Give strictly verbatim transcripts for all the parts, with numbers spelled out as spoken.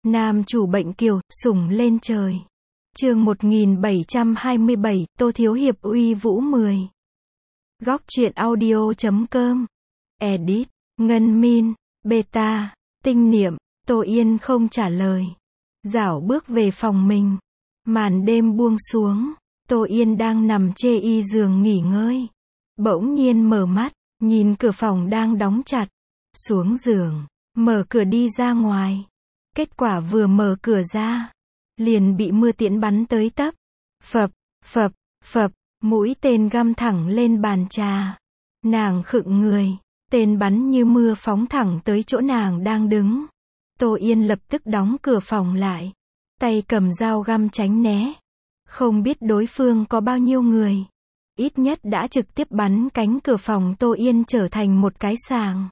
Nam chủ bệnh kiều, sủng lên trời. Chương một nghìn bảy trăm hai mươi bảy, Tô Thiếu Hiệp uy vũ mười. Góc truyện audio chấm com. Edit, Ngân Min, Beta, Tinh Niệm. Tô Yên không trả lời. Dảo bước về phòng mình. Màn đêm buông xuống. Tô Yên đang nằm chê y giường nghỉ ngơi. Bỗng nhiên mở mắt, nhìn cửa phòng đang đóng chặt. Xuống giường, mở cửa đi ra ngoài. Kết quả vừa mở cửa ra, liền bị mưa tiễn bắn tới tấp. Phập, phập, phập, mũi tên găm thẳng lên bàn trà. Nàng khựng người, tên bắn như mưa phóng thẳng tới chỗ nàng đang đứng. Tô Yên lập tức đóng cửa phòng lại, tay cầm dao găm tránh né. Không biết đối phương có bao nhiêu người, ít nhất đã trực tiếp bắn cánh cửa phòng Tô Yên trở thành một cái sàng.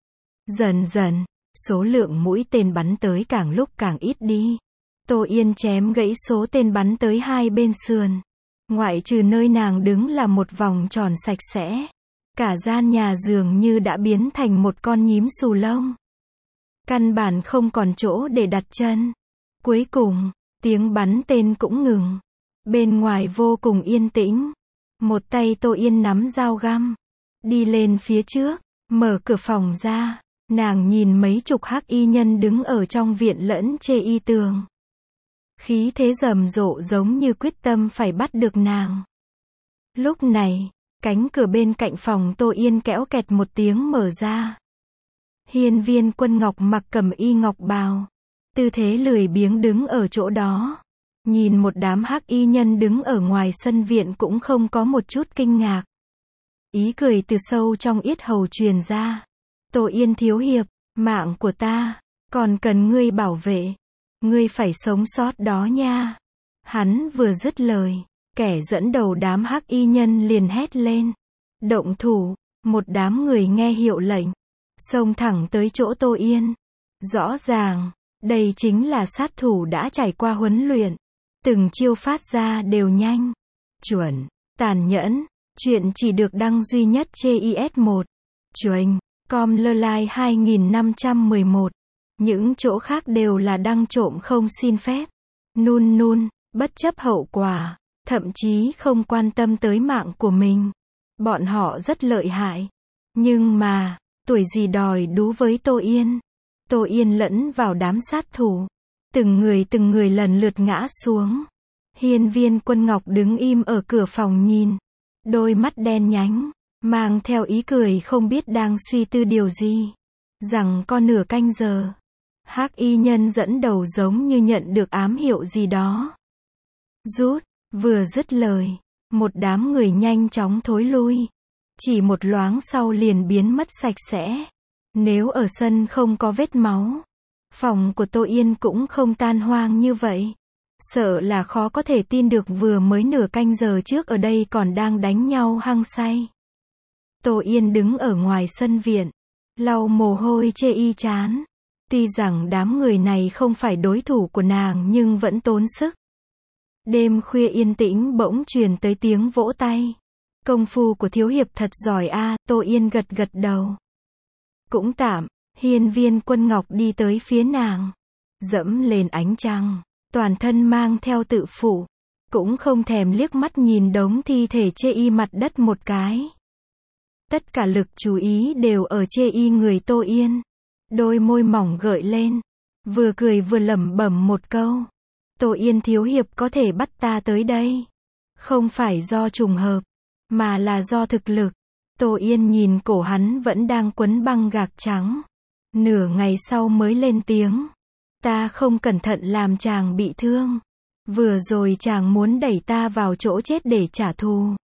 Dần dần, số lượng mũi tên bắn tới càng lúc càng ít đi. Tô Yên chém gãy số tên bắn tới hai bên sườn. Ngoại trừ nơi nàng đứng là một vòng tròn sạch sẽ. Cả gian nhà dường như đã biến thành một con nhím xù lông. Căn bản không còn chỗ để đặt chân. Cuối cùng, tiếng bắn tên cũng ngừng. Bên ngoài vô cùng yên tĩnh. Một tay Tô Yên nắm dao găm, đi lên phía trước, mở cửa phòng ra. Nàng nhìn mấy chục hắc y nhân đứng ở trong viện lẫn chê y tường. Khí thế rầm rộ giống như quyết tâm phải bắt được nàng. Lúc này, cánh cửa bên cạnh phòng Tô Yên kẽo kẹt một tiếng mở ra. Hiên Viên Quân Ngọc mặc cẩm y ngọc bào, tư thế lười biếng đứng ở chỗ đó. Nhìn một đám hắc y nhân đứng ở ngoài sân viện cũng không có một chút kinh ngạc. Ý cười từ sâu trong yết hầu truyền ra. Tô Yên thiếu hiệp, mạng của ta, còn cần ngươi bảo vệ. Ngươi phải sống sót đó nha. Hắn vừa dứt lời, kẻ dẫn đầu đám hắc y nhân liền hét lên. Động thủ, một đám người nghe hiệu lệnh, xông thẳng tới chỗ Tô Yên. Rõ ràng, đây chính là sát thủ đã trải qua huấn luyện. Từng chiêu phát ra đều nhanh, chuẩn, tàn nhẫn. Chuyện chỉ được đăng duy nhất trên i ét một. Chuềnh. Com lơ lai hai nghìn năm trăm mười một. Những chỗ khác đều là đăng trộm không xin phép. Nun nun, bất chấp hậu quả, thậm chí không quan tâm tới mạng của mình. Bọn họ rất lợi hại. Nhưng mà, tuổi gì đòi đú với Tô Yên. Tô Yên lẫn vào đám sát thủ. Từng người từng người lần lượt ngã xuống. Hiên Viên Quân Ngọc đứng im ở cửa phòng nhìn. Đôi mắt đen nhánh, mang theo ý cười không biết đang suy tư điều gì. Rằng có nửa canh giờ, hắc y nhân dẫn đầu giống như nhận được ám hiệu gì đó. Rút, vừa dứt lời, một đám người nhanh chóng thối lui. Chỉ một loáng sau liền biến mất sạch sẽ. Nếu ở sân không có vết máu, phòng của Tô Yên cũng không tan hoang như vậy. Sợ là khó có thể tin được vừa mới nửa canh giờ trước ở đây còn đang đánh nhau hăng say. Tô Yên đứng ở ngoài sân viện, lau mồ hôi chê y chán. Tuy rằng đám người này không phải đối thủ của nàng nhưng vẫn tốn sức. Đêm khuya yên tĩnh bỗng truyền tới tiếng vỗ tay. Công phu của thiếu hiệp thật giỏi a. Tô Yên gật gật đầu. Cũng tạm. Hiên Viên Quân Ngọc đi tới phía nàng, dẫm lên ánh trăng, toàn thân mang theo tự phụ, cũng không thèm liếc mắt nhìn đống thi thể chê y mặt đất một cái. Tất cả lực chú ý đều ở chê y người Tô Yên. Đôi môi mỏng gợi lên, vừa cười vừa lẩm bẩm một câu. Tô Yên thiếu hiệp có thể bắt ta tới đây, không phải do trùng hợp, mà là do thực lực. Tô Yên nhìn cổ hắn vẫn đang quấn băng gạc trắng. Nửa ngày sau mới lên tiếng. Ta không cẩn thận làm chàng bị thương. Vừa rồi chàng muốn đẩy ta vào chỗ chết để trả thù.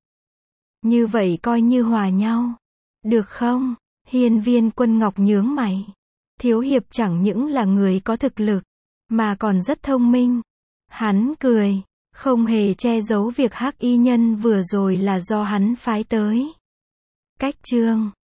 Như vậy coi như hòa nhau. Được không? Hiên Viên Quân Ngọc nhướng mày. Thiếu hiệp chẳng những là người có thực lực, mà còn rất thông minh. Hắn cười, không hề che giấu việc hắc y nhân vừa rồi là do hắn phái tới. Cách chương